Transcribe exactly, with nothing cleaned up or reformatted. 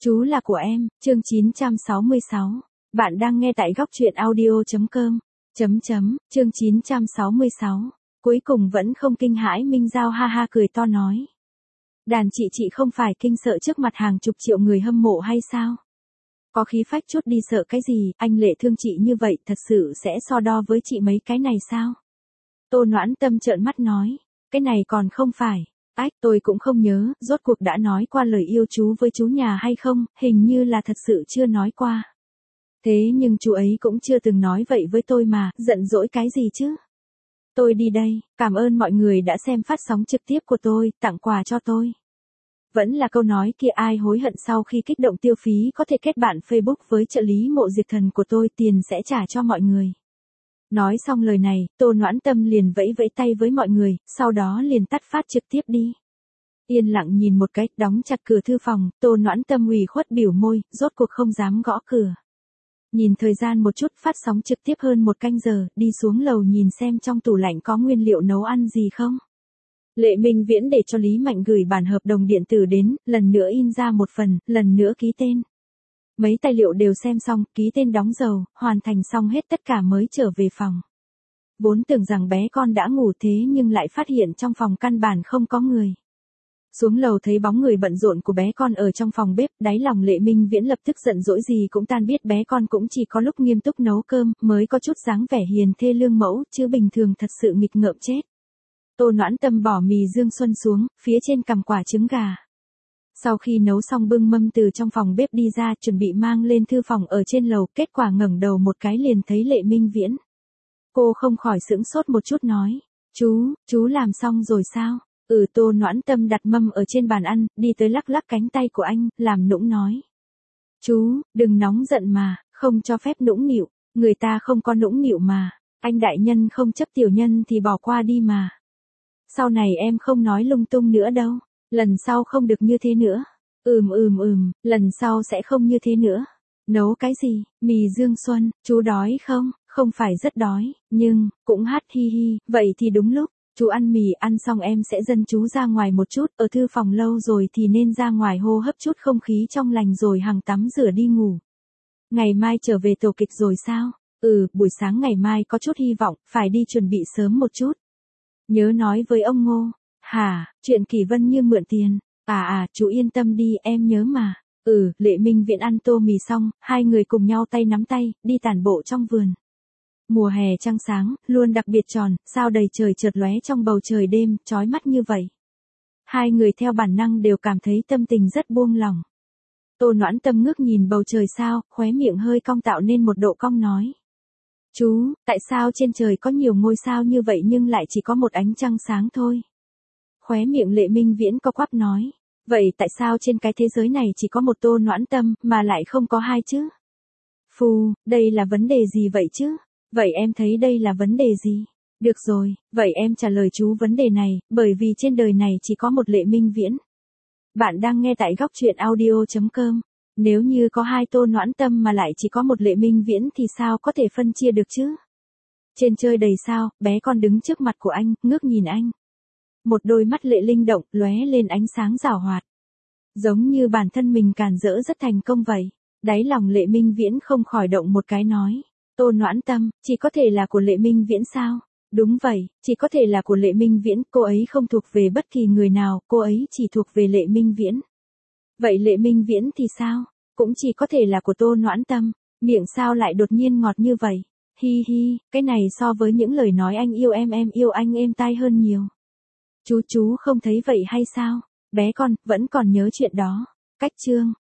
Chú là của em, chương chín trăm sáu mươi sáu. Bạn đang nghe tại góc truyện audio.com. Chấm chấm, chương chín trăm sáu mươi sáu. Cuối cùng vẫn không kinh hãi, Minh Giao ha ha cười to nói. Đàn chị chị không phải kinh sợ trước mặt hàng chục triệu người hâm mộ hay sao? Có khí phách chút đi sợ cái gì, anh Lệ thương chị như vậy thật sự sẽ so đo với chị mấy cái này sao? Tô Noãn Tâm trợn mắt nói, cái này còn không phải. Ách, tôi cũng không nhớ, rốt cuộc đã nói qua lời yêu chú với chú nhà hay không, hình như là thật sự chưa nói qua. Thế nhưng chú ấy cũng chưa từng nói vậy với tôi mà, giận dỗi cái gì chứ? Tôi đi đây, cảm ơn mọi người đã xem phát sóng trực tiếp của tôi, tặng quà cho tôi. Vẫn là câu nói kia, ai hối hận sau khi kích động tiêu phí có thể kết bạn Facebook với trợ lý mộ diệt thần của tôi, tiền sẽ trả cho mọi người. Nói xong lời này, Tô Noãn Tâm liền vẫy vẫy tay với mọi người, sau đó liền tắt phát trực tiếp đi. Yên lặng nhìn một cái, đóng chặt cửa thư phòng, Tô Noãn Tâm ủy khuất biểu môi, rốt cuộc không dám gõ cửa. Nhìn thời gian một chút, phát sóng trực tiếp hơn một canh giờ, đi xuống lầu nhìn xem trong tủ lạnh có nguyên liệu nấu ăn gì không. Lệ Minh Viễn để cho Lý Mạnh gửi bản hợp đồng điện tử đến, lần nữa in ra một phần, lần nữa ký tên. Mấy tài liệu đều xem xong, ký tên đóng dầu, hoàn thành xong hết tất cả mới trở về phòng. Vốn tưởng rằng bé con đã ngủ thế nhưng lại phát hiện trong phòng căn bản không có người. Xuống lầu thấy bóng người bận rộn của bé con ở trong phòng bếp, đáy lòng Lệ Minh Viễn lập tức giận dỗi gì cũng tan, biết bé con cũng chỉ có lúc nghiêm túc nấu cơm mới có chút dáng vẻ hiền thê lương mẫu, chứ bình thường thật sự nghịch ngợm chết. Tô Noãn Tâm bỏ mì Dương Xuân xuống, phía trên cầm quả trứng gà. Sau khi nấu xong bưng mâm từ trong phòng bếp đi ra, chuẩn bị mang lên thư phòng ở trên lầu, kết quả ngẩng đầu một cái liền thấy Lệ Minh Viễn. Cô không khỏi sững sốt một chút nói, chú, chú làm xong rồi sao? Ừ. Tô Noãn Tâm đặt mâm ở trên bàn ăn, đi tới lắc lắc cánh tay của anh, làm nũng nói. Chú, đừng nóng giận mà, không cho phép nũng nịu, người ta không có nũng nịu mà, anh đại nhân không chấp tiểu nhân thì bỏ qua đi mà. Sau này em không nói lung tung nữa đâu, lần sau không được như thế nữa. Ừm ừm ừm, lần sau sẽ không như thế nữa. Nấu cái gì, mì Dương Xuân, chú đói không? Không phải rất đói, nhưng, cũng hát hi hi, vậy thì đúng lúc. Chú ăn mì, ăn xong em sẽ dẫn chú ra ngoài một chút, ở thư phòng lâu rồi thì nên ra ngoài hô hấp chút không khí trong lành rồi hằng tắm rửa đi ngủ. Ngày mai trở về tổ kịch rồi sao? Ừ, buổi sáng ngày mai có chút hy vọng, phải đi chuẩn bị sớm một chút. Nhớ nói với ông Ngô. Hả, chuyện Kỳ Vân Như mượn tiền. À à, chú yên tâm đi, em nhớ mà. Ừ, Lệ Minh Viễn ăn tô mì xong, hai người cùng nhau tay nắm tay, đi tản bộ trong vườn. Mùa hè trăng sáng, luôn đặc biệt tròn, sao đầy trời chợt lóe trong bầu trời đêm, chói mắt như vậy. Hai người theo bản năng đều cảm thấy tâm tình rất buông lỏng. Tô Noãn Tâm ngước nhìn bầu trời sao, khóe miệng hơi cong tạo nên một độ cong nói. Chú, tại sao trên trời có nhiều ngôi sao như vậy nhưng lại chỉ có một ánh trăng sáng thôi? Khóe miệng Lệ Minh Viễn co quắp nói. Vậy tại sao trên cái thế giới này chỉ có một Tô Noãn Tâm, mà lại không có hai chứ? Phù, đây là vấn đề gì vậy chứ? Vậy em thấy đây là vấn đề gì? Được rồi, vậy em trả lời chú vấn đề này, bởi vì trên đời này chỉ có một Lệ Minh Viễn. Bạn đang nghe tại góc truyện audio.com. Nếu như có hai Tô Noãn Tâm mà lại chỉ có một Lệ Minh Viễn thì sao có thể phân chia được chứ? Trên trời đầy sao, bé con đứng trước mặt của anh, ngước nhìn anh. Một đôi mắt lệ linh động, lóe lên ánh sáng giảo hoạt. Giống như bản thân mình càn rỡ rất thành công vậy. Đáy lòng Lệ Minh Viễn không khỏi động một cái nói. Tô Noãn Tâm, chỉ có thể là của Lệ Minh Viễn sao? Đúng vậy, chỉ có thể là của Lệ Minh Viễn, cô ấy không thuộc về bất kỳ người nào, cô ấy chỉ thuộc về Lệ Minh Viễn. Vậy Lệ Minh Viễn thì sao? Cũng chỉ có thể là của Tô Noãn Tâm. Miệng sao lại đột nhiên ngọt như vậy? Hi hi, cái này so với những lời nói anh yêu em em yêu anh êm tai hơn nhiều. Chú chú không thấy vậy hay sao? Bé con, vẫn còn nhớ chuyện đó. Cách chương.